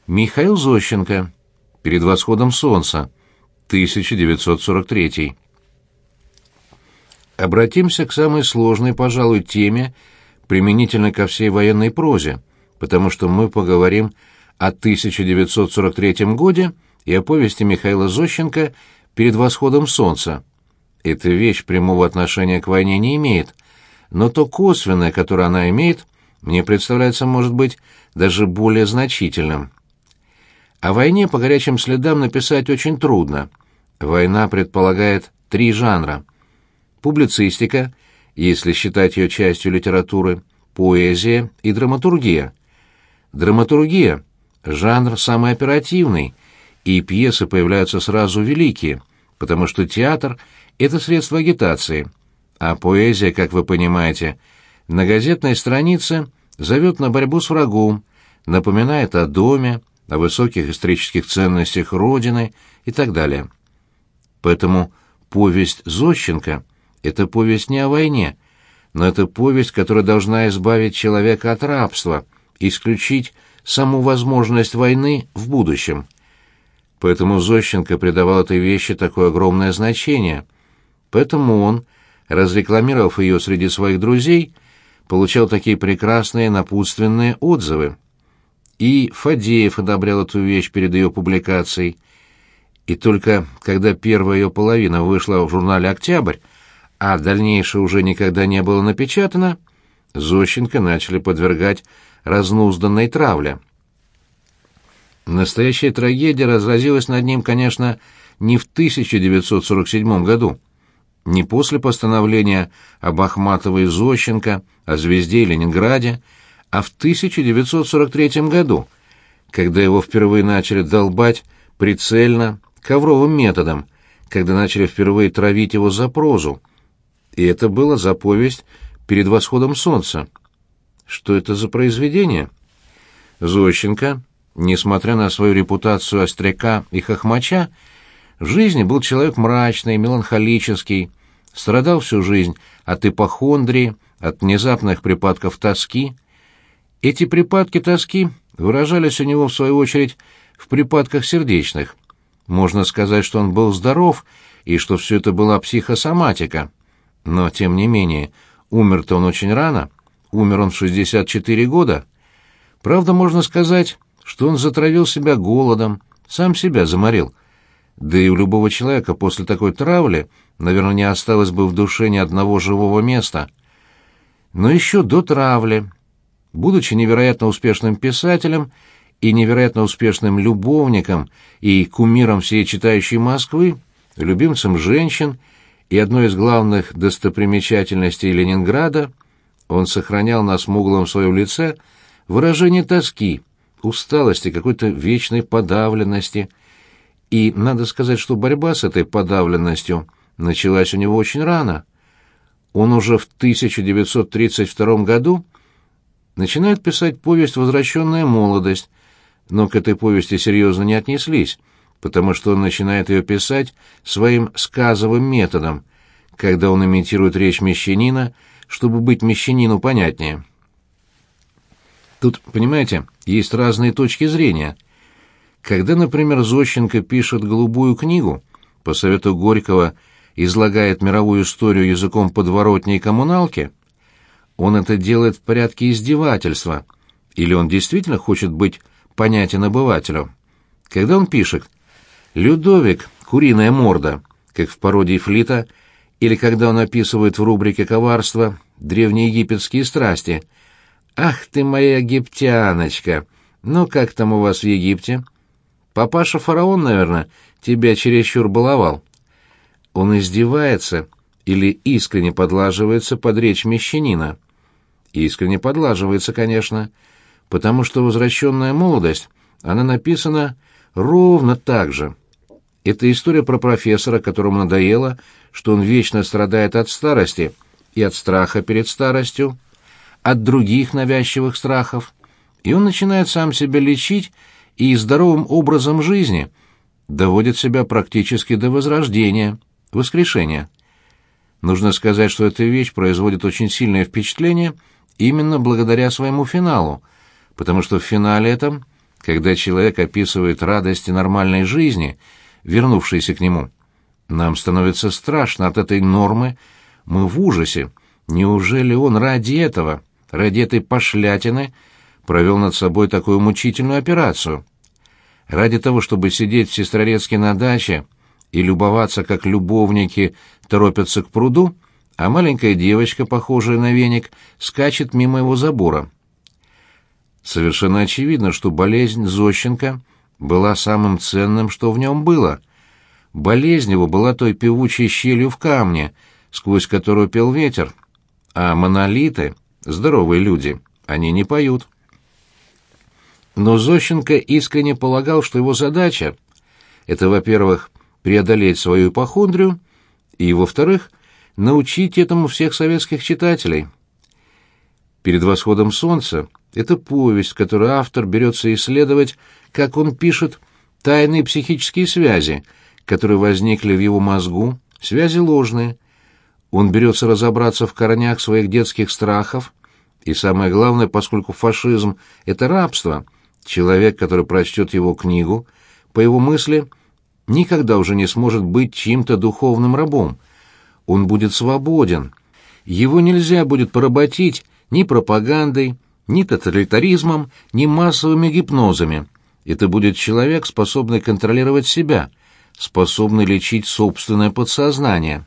Михаил Зощенко. «Перед восходом солнца», 1943. Обратимся к самой сложной, пожалуй, теме, применительно ко всей военной прозе, потому что мы поговорим о 1943 годе и о повести Михаила Зощенко «Перед восходом солнца». Эта вещь прямого отношения к войне не имеет, но то косвенное, которое она имеет, мне представляется, может быть, даже более значительным. О войне по горячим следам написать очень трудно. Война предполагает три жанра. Публицистика, если считать ее частью литературы, поэзия и драматургия. Драматургия – жанр самый оперативный, и пьесы появляются сразу великие, потому что театр – это средство агитации, а поэзия, как вы понимаете, на газетной странице зовет на борьбу с врагом, напоминает о доме, о высоких исторических ценностях Родины и так далее. Поэтому повесть Зощенко – это повесть не о войне, но это повесть, которая должна избавить человека от рабства, исключить саму возможность войны в будущем. Поэтому Зощенко придавал этой вещи такое огромное значение. Поэтому он, разрекламировав ее среди своих друзей, получал такие прекрасные напутственные отзывы. И Фадеев одобрял эту вещь перед ее публикацией. И только когда первая ее половина вышла в журнале «Октябрь», а дальнейшее уже никогда не было напечатано, Зощенко начали подвергать разнузданной травле. Настоящая трагедия разразилась над ним, конечно, не в 1947 году, не после постановления об Ахматовой и Зощенко, о «Звезде» и Ленинграде, а в 1943 году, когда его впервые начали долбать прицельно, ковровым методом, когда начали впервые травить его за прозу. И это было за повесть «Перед восходом солнца». Что это за произведение? Зощенко, несмотря на свою репутацию остряка и хохмача, в жизни был человек мрачный, меланхолический, страдал всю жизнь от ипохондрии, от внезапных припадков тоски. Эти припадки тоски выражались у него, в свою очередь, в припадках сердечных. Можно сказать, что он был здоров, и что все это была психосоматика. Но, тем не менее, умер-то он очень рано, умер он в 64 года. Правда, можно сказать, что он затравил себя голодом, сам себя заморил. Да и у любого человека после такой травли, наверное, не осталось бы в душе ни одного живого места. Но еще до травли, будучи невероятно успешным писателем и невероятно успешным любовником и кумиром всей читающей Москвы, любимцем женщин и одной из главных достопримечательностей Ленинграда, он сохранял на смуглом своем лице выражение тоски, усталости, какой-то вечной подавленности. И надо сказать, что борьба с этой подавленностью началась у него очень рано. Он уже в 1932 году начинает писать повесть «Возвращенная молодость», но к этой повести серьезно не отнеслись, потому что он начинает ее писать своим сказовым методом, когда он имитирует речь мещанина, чтобы быть мещанину понятнее. Тут, понимаете, есть разные точки зрения. Когда, например, Зощенко пишет «Голубую книгу», по совету Горького излагает мировую историю языком подворотни и коммуналки, он это делает в порядке издевательства, или он действительно хочет быть понятен обывателю. Когда он пишет «Людовик, куриная морда», как в пародии Флита, или когда он описывает в рубрике «Коварство» древнеегипетские страсти. «Ах ты моя египтяночка! Ну как там у вас в Египте? Папаша-фараон, наверное, тебя чересчур баловал». Он издевается или искренне подлаживается под речь мещанина. Искренне подлаживается, конечно, потому что «Возвращенная молодость», она написана ровно так же. Это история про профессора, которому надоело, что он вечно страдает от старости и от страха перед старостью, от других навязчивых страхов, и он начинает сам себя лечить и здоровым образом жизни доводит себя практически до возрождения, воскрешения. Нужно сказать, что эта вещь производит очень сильное впечатление именно благодаря своему финалу, потому что в финале этом, когда человек описывает радости нормальной жизни, вернувшейся к нему. Нам становится страшно от этой нормы, мы в ужасе. Неужели он ради этого, ради этой пошлятины, провел над собой такую мучительную операцию? Ради того, чтобы сидеть в Сестрорецке на даче и любоваться, как любовники торопятся к пруду, а маленькая девочка, похожая на веник, скачет мимо его забора. Совершенно очевидно, что болезнь Зощенко была самым ценным, что в нем было. Болезнь его была той певучей щелью в камне, сквозь которую пел ветер. А монолиты, здоровые люди, они не поют. Но Зощенко искренне полагал, что его задача — это, во-первых, преодолеть свою ипохондрию, и, во-вторых, научить этому всех советских читателей. «Перед восходом солнца» — это повесть, в которой автор берется исследовать, как он пишет, тайные психические связи, которые возникли в его мозгу, связи ложные. Он берется разобраться в корнях своих детских страхов, и самое главное, поскольку фашизм — это рабство, человек, который прочтет его книгу, по его мысли, никогда уже не сможет быть чьим-то духовным рабом. Он будет свободен. Его нельзя будет поработить ни пропагандой, ни тоталитаризмом, ни массовыми гипнозами. Это будет человек, способный контролировать себя, способный лечить собственное подсознание.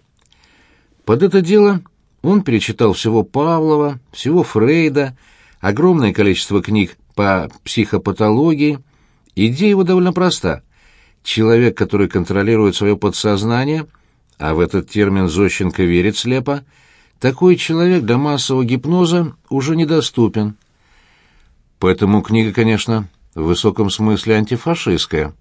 Под это дело он перечитал всего Павлова, всего Фрейда, огромное количество книг по психопатологии. Идея его довольно проста. Человек, который контролирует свое подсознание, а в этот термин Зощенко верит слепо, такой человек для массового гипноза уже недоступен. Поэтому книга, конечно, в высоком смысле антифашистская.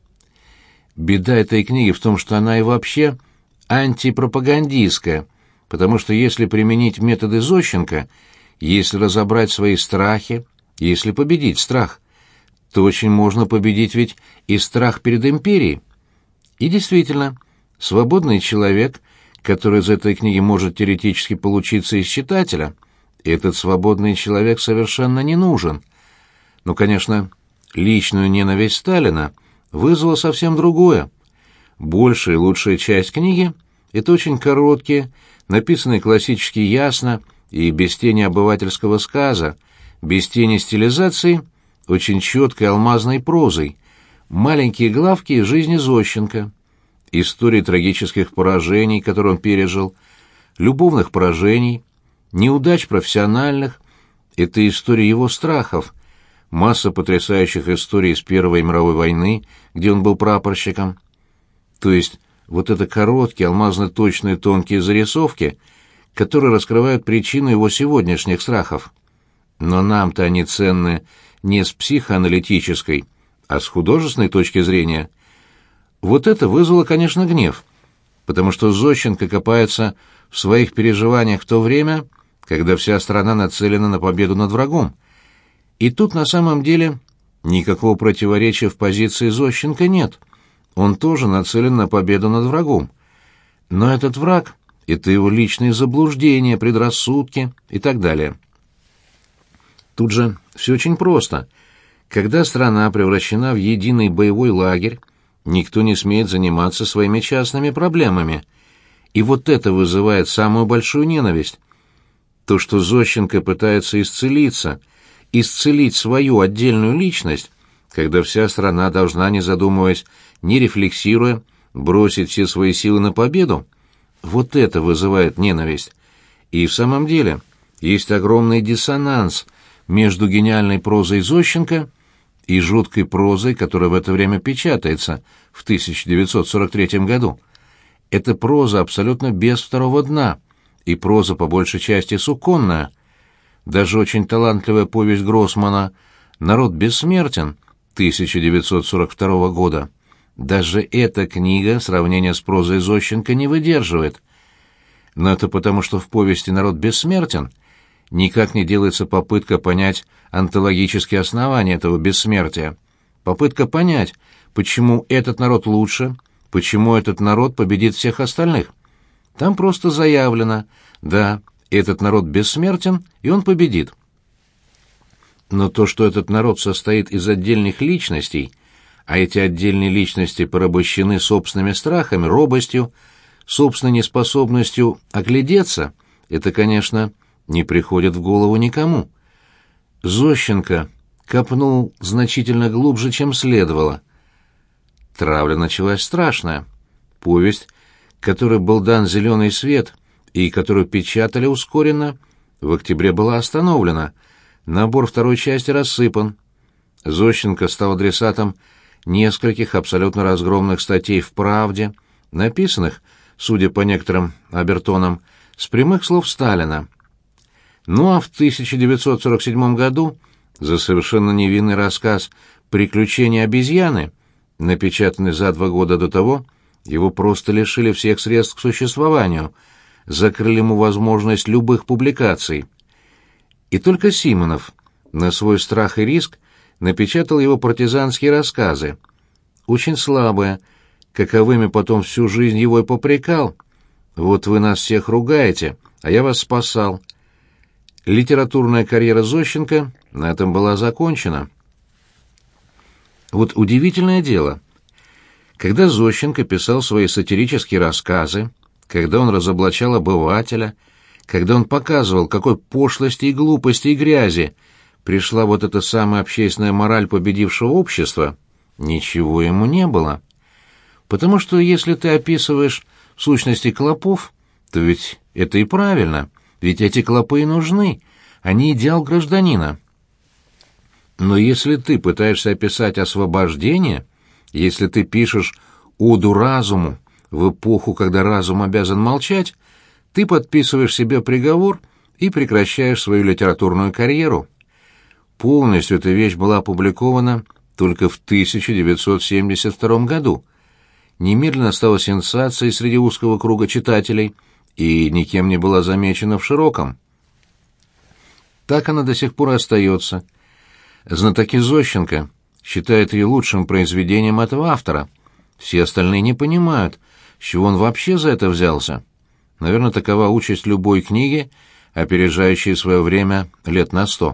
Беда этой книги в том, что она и вообще антипропагандистская, потому что если применить методы Зощенко, если разобрать свои страхи, если победить страх, то очень можно победить ведь и страх перед империей. И действительно, свободный человек, который из этой книги может теоретически получиться из читателя, этот свободный человек совершенно не нужен. Но, конечно, личную ненависть Сталина вызвало совсем другое. Большая и лучшая часть книги — это очень короткие, написанные классически ясно и без тени обывательского сказа, без тени стилизации, очень четкой алмазной прозой, маленькие главки из жизни Зощенко, истории трагических поражений, которые он пережил, любовных поражений, неудач профессиональных, это истории его страхов, масса потрясающих историй из Первой мировой войны, где он был прапорщиком. То есть вот это короткие, алмазно-точные тонкие зарисовки, которые раскрывают причину его сегодняшних страхов. Но нам-то они ценны не с психоаналитической, а с художественной точки зрения. Вот это вызвало, конечно, гнев, потому что Зощенко копается в своих переживаниях в то время, когда вся страна нацелена на победу над врагом. И тут на самом деле никакого противоречия в позиции Зощенко нет. Он тоже нацелен на победу над врагом. Но этот враг — это его личные заблуждения, предрассудки и так далее. Тут же все очень просто. Когда страна превращена в единый боевой лагерь, никто не смеет заниматься своими частными проблемами. И вот это вызывает самую большую ненависть. То, что Зощенко пытается исцелить свою отдельную личность, когда вся страна должна, не задумываясь, не рефлексируя, бросить все свои силы на победу, вот это вызывает ненависть. И в самом деле есть огромный диссонанс между гениальной прозой Зощенко и жуткой прозой, которая в это время печатается в 1943 году. Это проза абсолютно без второго дна, и проза по большей части суконная. Даже очень талантливая повесть Гроссмана «Народ бессмертен» 1942 года. Даже эта книга сравнения с прозой Зощенко не выдерживает. Но это потому, что в повести «Народ бессмертен» никак не делается попытка понять онтологические основания этого бессмертия, попытка понять, почему этот народ лучше, почему этот народ победит всех остальных. Там просто заявлено: да, этот народ бессмертен, и он победит. Но то, что этот народ состоит из отдельных личностей, а эти отдельные личности порабощены собственными страхами, робостью, собственной неспособностью оглядеться, это, конечно, не приходит в голову никому. Зощенко копнул значительно глубже, чем следовало. Травля началась страшная. Повесть, которой был дан зеленый свет и которую печатали ускоренно, в октябре была остановлена, набор второй части рассыпан. Зощенко стал адресатом нескольких абсолютно разгромных статей в «Правде», написанных, судя по некоторым обертонам, с прямых слов Сталина. Ну а в 1947 году за совершенно невинный рассказ «Приключения обезьяны», напечатанный за 2 года до того, его просто лишили всех средств к существованию, закрыли ему возможность любых публикаций. И только Симонов на свой страх и риск напечатал его партизанские рассказы, очень слабые, каковыми потом всю жизнь его и попрекал. «Вот вы нас всех ругаете, а я вас спасал». Литературная карьера Зощенко на этом была закончена. Вот удивительное дело. Когда Зощенко писал свои сатирические рассказы, когда он разоблачал обывателя, когда он показывал, какой пошлости и глупости и грязи пришла вот эта самая общественная мораль победившего общества, ничего ему не было. Потому что если ты описываешь в сущности клопов, то ведь это и правильно, ведь эти клопы и нужны, они идеал гражданина. Но если ты пытаешься описать освобождение, если ты пишешь оду разуму в эпоху, когда разум обязан молчать, ты подписываешь себе приговор и прекращаешь свою литературную карьеру. Полностью эта вещь была опубликована только в 1972 году. Немедленно стала сенсацией среди узкого круга читателей и никем не была замечена в широком. Так она до сих пор и остается. Знатоки Зощенко считают ее лучшим произведением этого автора. Все остальные не понимают, с чего он вообще за это взялся. Наверное, такова участь любой книги, опережающей свое время лет на 100.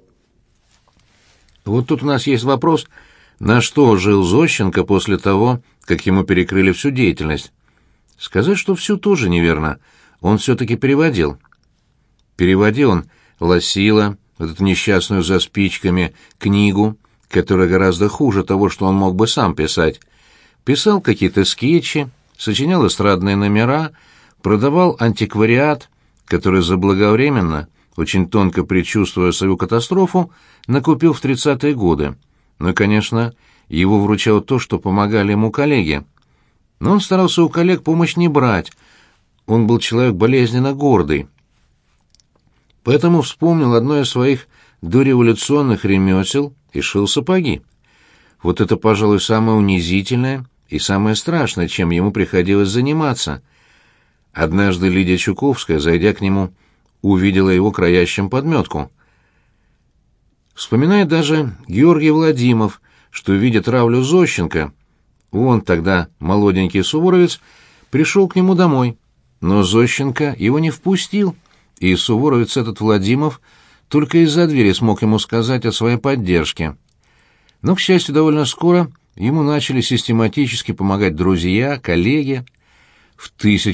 Вот тут у нас есть вопрос, на что жил Зощенко после того, как ему перекрыли всю деятельность. Сказать, что всю, тоже неверно. Он все-таки переводил. Переводил он Лосила, вот эту несчастную за спичками, книгу, которая гораздо хуже того, что он мог бы сам писать. Писал какие-то скетчи, сочинял эстрадные номера, продавал антиквариат, который заблаговременно, очень тонко предчувствуя свою катастрофу, накупил в 30-е годы. Ну и, конечно, его вручало то, что помогали ему коллеги. Но он старался у коллег помощь не брать. Он был человек болезненно гордый. Поэтому вспомнил одно из своих дореволюционных ремесел и шил сапоги. Вот это, пожалуй, самое унизительное и самое страшное, чем ему приходилось заниматься. Однажды Лидия Чуковская, зайдя к нему, увидела его краящим подметку. Вспоминает даже Георгий Владимиров, что, видя травлю Зощенко, он, тогда молоденький суворовец, пришел к нему домой, но Зощенко его не впустил, и суворовец этот Владимиров только из-за двери смог ему сказать о своей поддержке. Но, к счастью, довольно скоро ему начали систематически помогать друзья, коллеги. В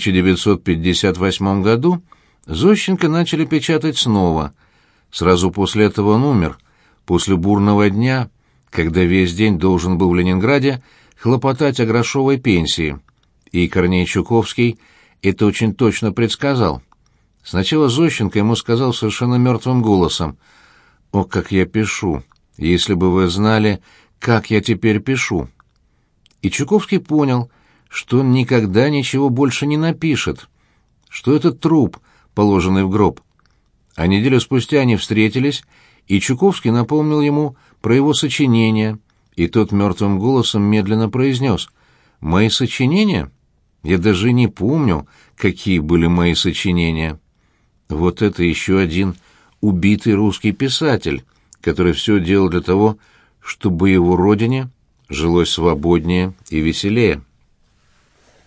1958 году Зощенко начали печатать снова. Сразу после этого он умер, после бурного дня, когда весь день должен был в Ленинграде хлопотать о грошовой пенсии. И Корней Чуковский это очень точно предсказал. Сначала Зощенко ему сказал совершенно мертвым голосом: «О, как я пишу! Если бы вы знали, как я теперь пишу!» И Чуковский понял, что он никогда ничего больше не напишет, что это труп, положенный в гроб. А неделю спустя они встретились, и Чуковский напомнил ему про его сочинения, и тот мертвым голосом медленно произнес: «Мои сочинения? Я даже не помню, какие были мои сочинения». Вот это еще один убитый русский писатель, который все делал для того, чтобы его родине жилось свободнее и веселее.